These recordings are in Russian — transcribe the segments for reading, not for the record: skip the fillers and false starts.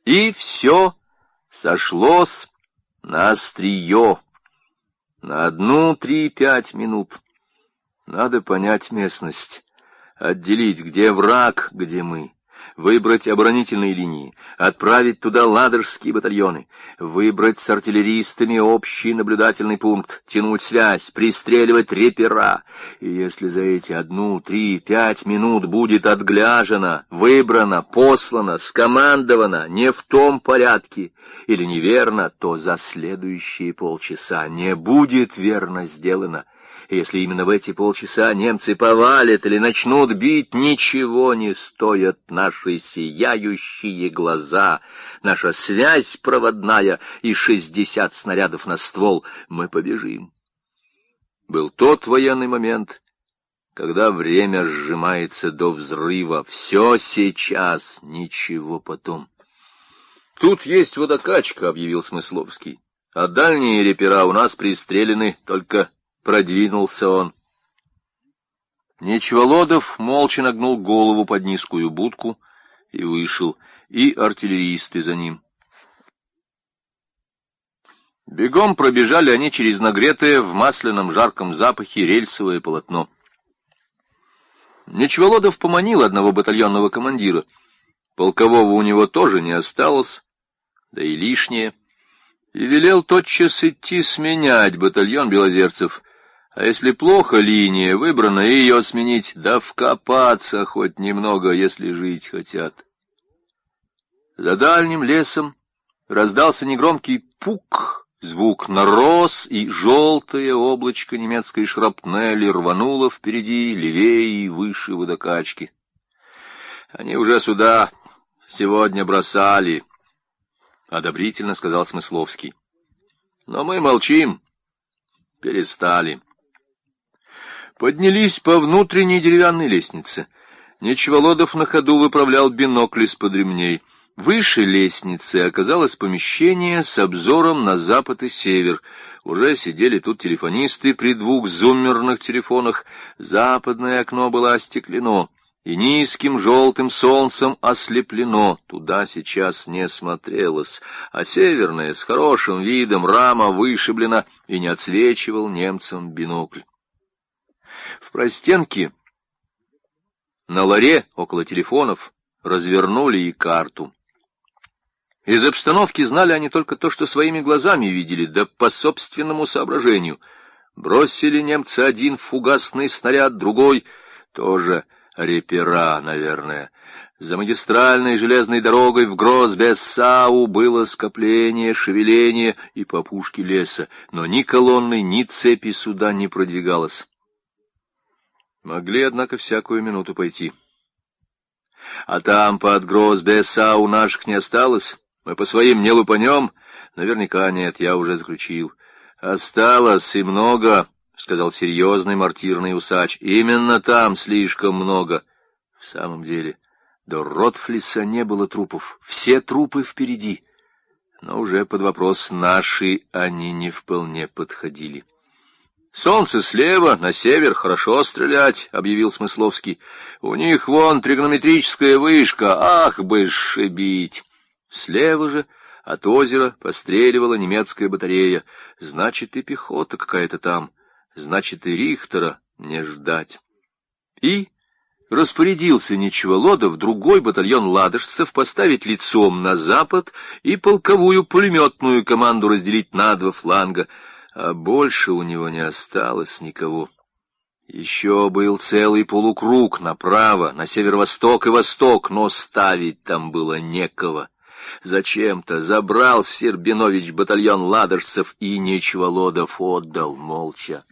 И все сошлось на острие, на 1-3-5 минут. Надо понять местность, отделить, где враг, где мы. Выбрать оборонительные линии, отправить туда ладожские батальоны, выбрать с артиллеристами общий наблюдательный пункт, тянуть связь, пристреливать репера. И если за эти 1-3-5 минут будет отгляжено, выбрано, послано, скомандовано не в том порядке или неверно, то за следующие полчаса не будет верно сделано. И если именно в эти полчаса немцы повалят или начнут бить, ничего не стоят наши сияющие глаза, наша связь проводная и 60 снарядов на ствол. Мы побежим. Был тот военный момент, когда время сжимается до взрыва. Все сейчас, ничего потом. «Тут есть водокачка», — объявил Смысловский. «А дальние репера у нас пристрелены, только...» Продвинулся он. Нечволодов молча нагнул голову под низкую будку и вышел, и артиллеристы за ним. Бегом пробежали они через нагретое в масляном жарком запахе рельсовое полотно. Нечволодов поманил одного батальонного командира. Полкового у него тоже не осталось, да и лишнее, и велел тотчас идти сменять батальон белозерцев. А если плохо линия выбрана, ее сменить, да вкопаться хоть немного, если жить хотят. За дальним лесом раздался негромкий пук, звук нарос, и желтое облачко немецкой шрапнели рвануло впереди, левее и выше водокачки. Они уже сюда сегодня бросали, — одобрительно сказал Смысловский. Но мы молчим, перестали. Поднялись по внутренней деревянной лестнице. Нечволодов на ходу выправлял бинокль из-под ремней. Выше лестницы оказалось помещение с обзором на запад и север. Уже сидели тут телефонисты при 2 зуммерных телефонах. Западное окно было остеклено и низким желтым солнцем ослеплено. Туда сейчас не смотрелось, а северное с хорошим видом рама вышиблена и не отсвечивал немцам бинокль. В простенке на ларе около телефонов развернули и карту. Из обстановки знали они только то, что своими глазами видели, да по собственному соображению. Бросили немцы один фугасный снаряд, другой тоже репера, наверное. За магистральной железной дорогой в Гросс-Бессау было скопление, шевеление и по опушке леса, но ни колонны, ни цепи сюда не продвигалось. Могли, однако, всякую минуту пойти. А там под Гросс-Бессау наших не осталось. Мы по своим не лупанем? Наверняка нет, я уже заключил. Осталось и много, — сказал серьезный мартирный усач. Именно там слишком много. В самом деле, до Ротфлиса не было трупов. Все трупы впереди. Но уже под вопрос наши они не вполне подходили. «Солнце слева, на север хорошо стрелять», — объявил Смысловский. «У них вон тригонометрическая вышка, ах бы шибить!» Слева же от озера постреливала немецкая батарея. Значит, и пехота какая-то там, значит, и Рихтера не ждать. И распорядился Нечволодов другой батальон ладожцев поставить лицом на запад и полковую пулеметную команду разделить на 2 фланга. А больше у него не осталось никого. Еще был целый полукруг направо, на северо-восток и восток, но ставить там было некого. Зачем-то забрал Сербинович батальон ладожцев, и Нечволодов отдал молча.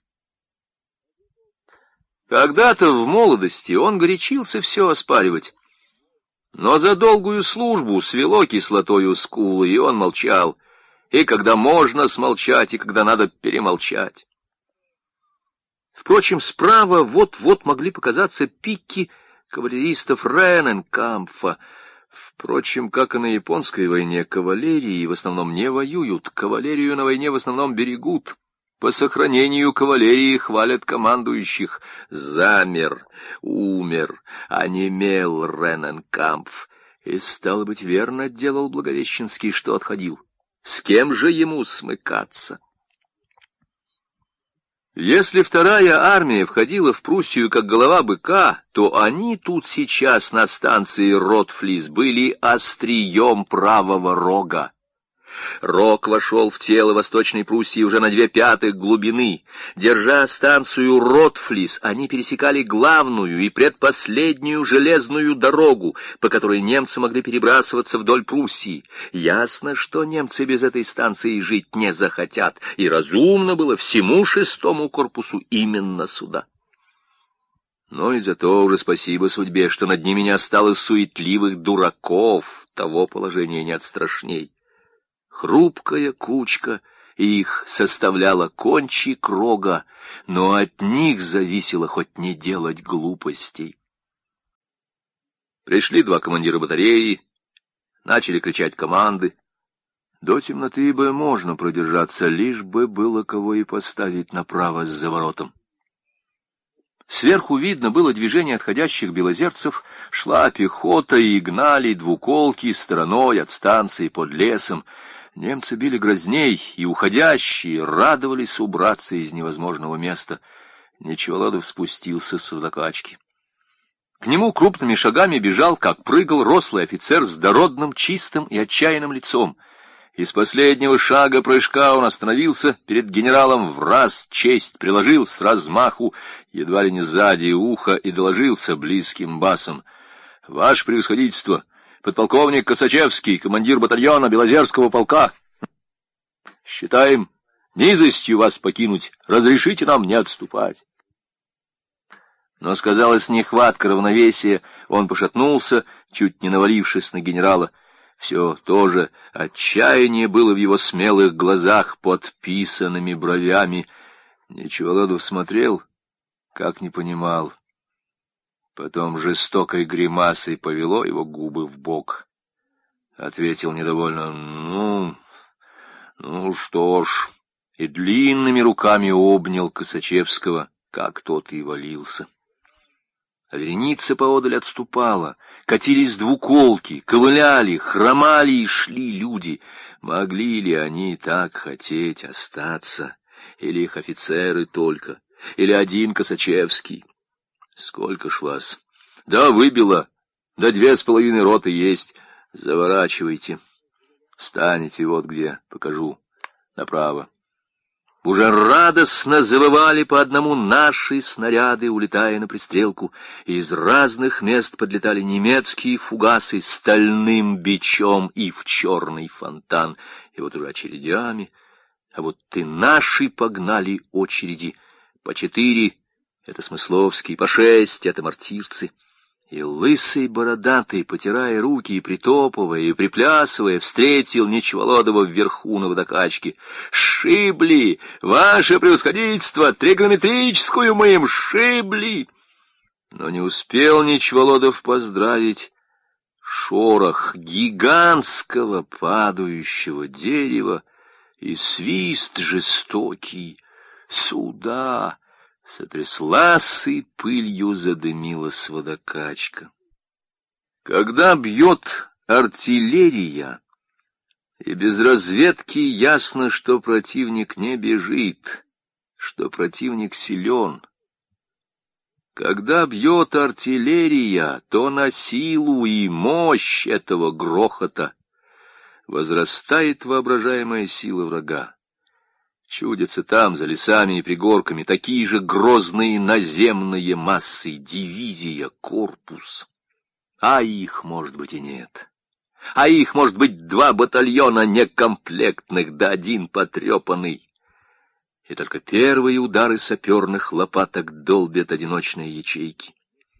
Когда-то в молодости он горячился все оспаривать, но за долгую службу свело кислотою скулы, и он молчал. И когда можно смолчать, и когда надо перемолчать. Впрочем, справа вот-вот могли показаться пики кавалеристов Рененкампфа. Впрочем, как и на японской войне, кавалерии в основном не воюют, кавалерию на войне в основном берегут. По сохранению кавалерии хвалят командующих. Замер, умер, онемел Рененкампф. И, стало быть, верно делал Благовещенский, что отходил. С кем же ему смыкаться? Если вторая армия входила в Пруссию как голова быка, то они тут сейчас на станции Ротфлис были острием правого рога. Рог вошел в тело Восточной Пруссии уже на 2/5 глубины. Держа станцию Ротфлис, они пересекали главную и предпоследнюю железную дорогу, по которой немцы могли перебрасываться вдоль Пруссии. Ясно, что немцы без этой станции жить не захотят, и разумно было всему 6-му корпусу именно сюда. Но и зато уже спасибо судьбе, что над ними не осталось суетливых дураков, того положения нет страшней. Хрупкая кучка их составляла кончик рога, но от них зависело хоть не делать глупостей. Пришли 2 командира батареи, начали кричать команды. До темноты бы можно продержаться, лишь бы было кого и поставить направо за воротом. Сверху видно было движение отходящих белозерцев, шла пехота и гнали двуколки стороной от станции под лесом. Немцы били грозней, и уходящие радовались убраться из невозможного места. Нечеволодов спустился с водокачки. К нему крупными шагами бежал, как прыгал, рослый офицер с дородным, чистым и отчаянным лицом. Из последнего шага прыжка он остановился перед генералом, враз честь приложил с размаху, едва ли не сзади уха, и доложился близким басом: «Ваше превосходительство, подполковник Косачевский, командир батальона Белозерского полка. Считаем низостью вас покинуть, разрешите нам не отступать». Но сказалась нехватка равновесия, он пошатнулся, чуть не навалившись на генерала. Все то же отчаяние было в его смелых глазах под писанными бровями. Нечеволодов смотрел, как не понимал. Потом жестокой гримасой повело его губы вбок. Ответил недовольно: ну что ж, и длинными руками обнял Косачевского, как тот и валился. А вереница поодаль отступала, катились двуколки, ковыляли, хромали и шли люди. Могли ли они так хотеть остаться? Или их офицеры только? Или один Косачевский? Сколько ж вас? Да выбило, да 2,5 роты есть. Заворачивайте. Станете вот где, покажу. Направо. Уже радостно завывали по одному наши снаряды, улетая на пристрелку, и из разных мест подлетали немецкие фугасы стальным бичом и в черный фонтан. И вот уже очередями, а вот и наши погнали очереди. По 4 — это Смысловские, по 6 — это мартирцы. И лысый бородатый, потирая руки и притопывая, и приплясывая, встретил Нечеволодова вверху на водокачке. «Шибли! Ваше превосходительство! Тригонометрическую мы им шибли!» Но не успел Нечеволодов поздравить. Шорох гигантского падающего дерева и свист жестокий. Сюда! Сотряслась и пылью задымилась водокачка. Когда бьет артиллерия, и без разведки ясно, что противник не бежит, что противник силен. Когда бьет артиллерия, то на силу и мощь этого грохота возрастает воображаемая сила врага. Чудятся там, за лесами и пригорками, такие же грозные наземные массы, дивизия, корпус. А их, может быть, и нет. А их, может быть, 2 батальона некомплектных, да 1 потрепанный. И только первые удары саперных лопаток долбят одиночные ячейки.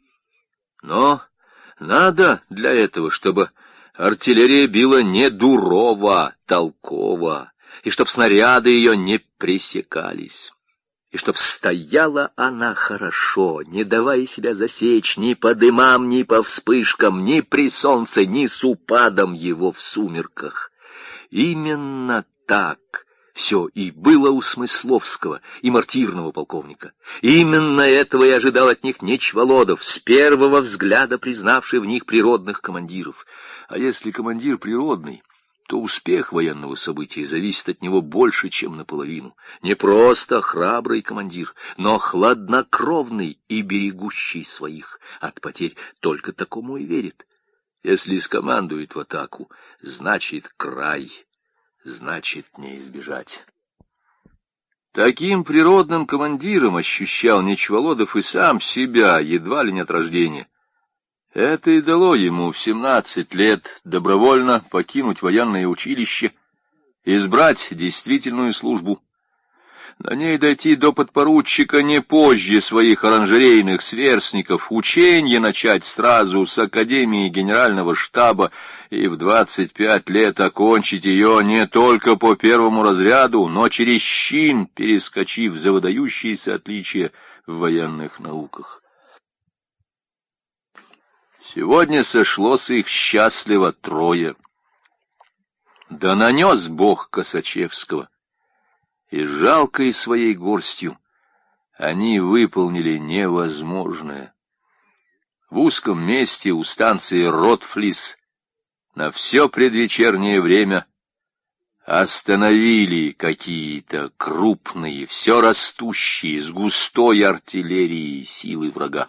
Но надо для этого, чтобы артиллерия била не дурово, толково, и чтоб снаряды ее не пресекались, и чтоб стояла она хорошо, не давая себя засечь ни по дымам, ни по вспышкам, ни при солнце, ни с упадом его в сумерках. Именно так Все и было у Смысловского и мартирного полковника. Именно этого и ожидал от них Нечволодов, с первого взгляда признавший в них природных командиров. А если командир природный, то успех военного события зависит от него больше, чем наполовину. Не просто храбрый командир, но хладнокровный и берегущий своих от потерь. Только такому и верит. Если скомандует в атаку, значит край. Значит, не избежать. Таким природным командиром ощущал Нечволодов и сам себя, едва ли не от рождения. Это и дало ему в 17 лет добровольно покинуть военное училище, избрать действительную службу. На ней дойти до подпоручика не позже своих оранжерейных сверстников, ученье начать сразу с Академии Генерального штаба и в 25 лет окончить ее не только по первому разряду, но через чин, перескочив за выдающиеся отличия в военных науках. Сегодня сошлось их счастливо трое. Да нанес Бог Косачевского. И жалкой своей горстью они выполнили невозможное. В узком месте у станции Ротфлис на все предвечернее время остановили какие-то крупные, все растущие, с густой артиллерией силы врага.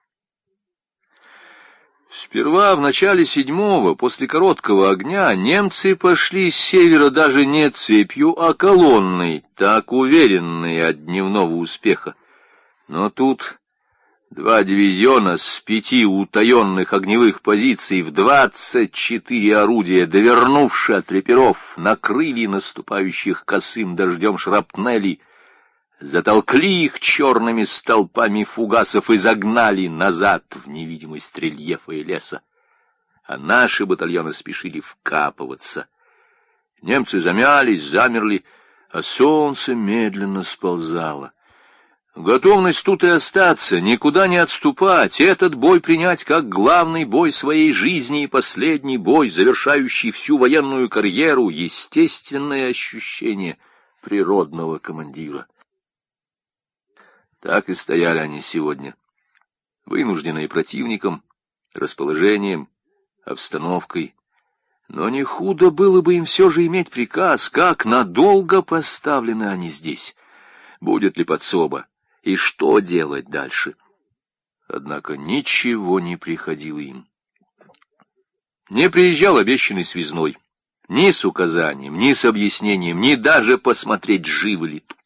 Сперва, в начале 7-го, после короткого огня, немцы пошли с севера даже не цепью, а колонной, так уверенные от дневного успеха. Но тут 2 дивизиона с 5 утаенных огневых позиций в 24 орудия, довернувши от реперов, накрыли наступающих косым дождем шрапнелей, затолкли их черными столпами фугасов и загнали назад в невидимость рельефа и леса. А наши батальоны спешили вкапываться. Немцы замялись, замерли, а солнце медленно сползало. Готовность тут и остаться, никуда не отступать, этот бой принять как главный бой своей жизни и последний бой, завершающий всю военную карьеру, естественное ощущение природного командира. Так и стояли они сегодня, вынужденные противником, расположением, обстановкой. Но не худо было бы им все же иметь приказ, как надолго поставлены они здесь. Будет ли подсоба, и что делать дальше? Однако ничего не приходило им. Не приезжал обещанный связной, ни с указанием, ни с объяснением, ни даже посмотреть, живы ли тут.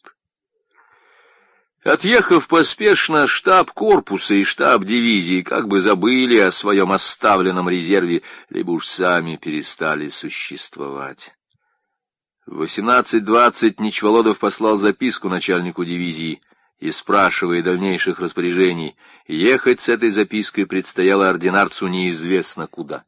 Отъехав поспешно, штаб корпуса и штаб дивизии как бы забыли о своем оставленном резерве, либо уж сами перестали существовать. В 18:20 Нечволодов послал записку начальнику дивизии и, спрашивая дальнейших распоряжений, ехать с этой запиской предстояло ординарцу неизвестно куда.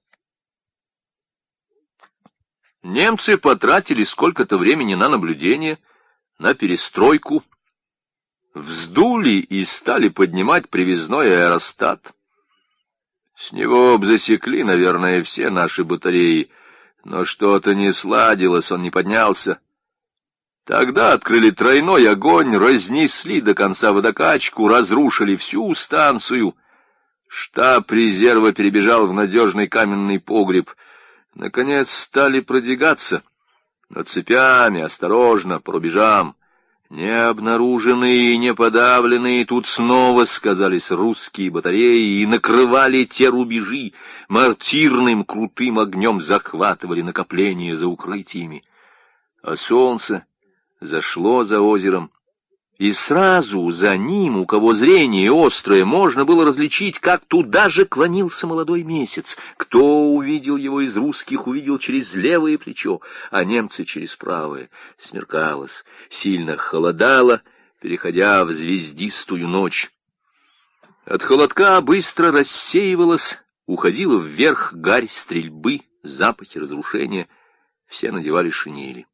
Немцы потратили сколько-то времени на наблюдение, на перестройку, вздули и стали поднимать привязной аэростат. С него б засекли, наверное, все наши батареи, но что-то не сладилось, он не поднялся. Тогда открыли тройной огонь, разнесли до конца водокачку, разрушили всю станцию. Штаб резерва перебежал в надежный каменный погреб. Наконец стали продвигаться, но цепями, осторожно, по рубежам. Не обнаруженные и не подавленные тут снова сказались русские батареи и накрывали те рубежи, мортирным крутым огнем захватывали накопления за укрытиями. А солнце зашло за озером, и сразу за ним, у кого зрение острое, можно было различить, как туда же клонился молодой месяц. Кто увидел его из русских, увидел через левое плечо, а немцы через правое. Смеркалось, сильно холодало, переходя в звездистую ночь. От холодка быстро рассеивалась, уходила вверх гарь стрельбы, запахи разрушения. Все надевали шинели.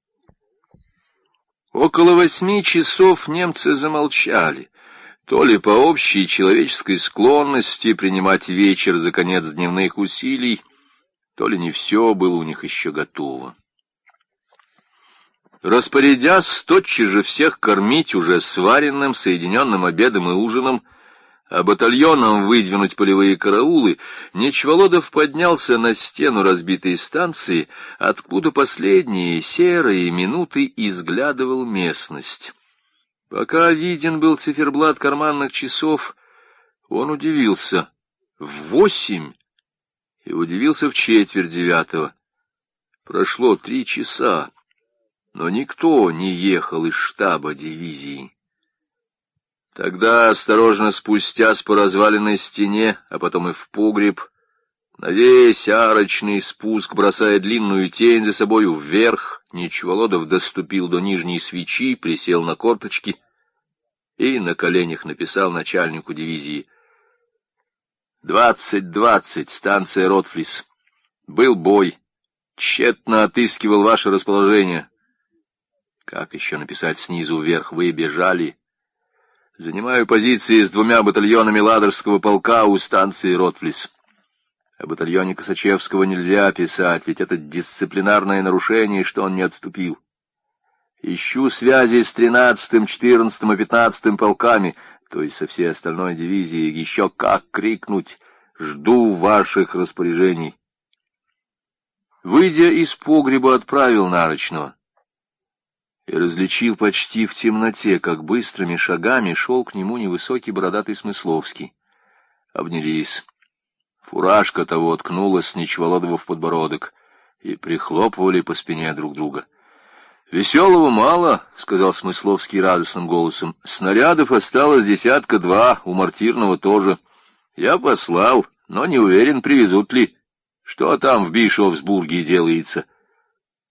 Около 8 часов немцы замолчали, то ли по общей человеческой склонности принимать вечер за конец дневных усилий, то ли не все было у них еще готово. Распорядясь тотчас же всех кормить уже сваренным, соединенным обедом и ужином, а батальоном выдвинуть полевые караулы, Нечволодов поднялся на стену разбитой станции, откуда последние серые минуты изглядывал местность. Пока виден был циферблат карманных часов, он удивился в 8 и удивился в 8:45. Прошло 3 часа, но никто не ехал из штаба дивизии. Тогда, осторожно спустясь по разваленной стене, а потом и в погреб, на весь арочный спуск, бросая длинную тень за собою вверх, Нечволодов доступил до нижней свечи, присел на корточки и на коленях написал начальнику дивизии: 20:20, станция Ротфлис. Был бой. Тщетно отыскивал ваше расположение. Как еще написать снизу вверх? Вы бежали. Занимаю позиции с 2 батальонами Ладожского полка у станции Ротфлис. О батальоне Косачевского нельзя писать, ведь это дисциплинарное нарушение, что он не отступил. Ищу связи с 13-м, 14-м и 15-м полками, то есть со всей остальной дивизией. Еще как крикнуть: жду ваших распоряжений. Выйдя из погреба, отправил Нарочного и различил почти в темноте, как быстрыми шагами шел к нему невысокий бородатый Смысловский. Обнялись. Фуражка того ткнулась Нечволодову в подбородок, и прихлопывали по спине друг друга. «Веселого мало», — сказал Смысловский радостным голосом. «Снарядов осталось 1-2, у мортирного тоже. Я послал, но не уверен, привезут ли. Что там в Бишофсбурге делается?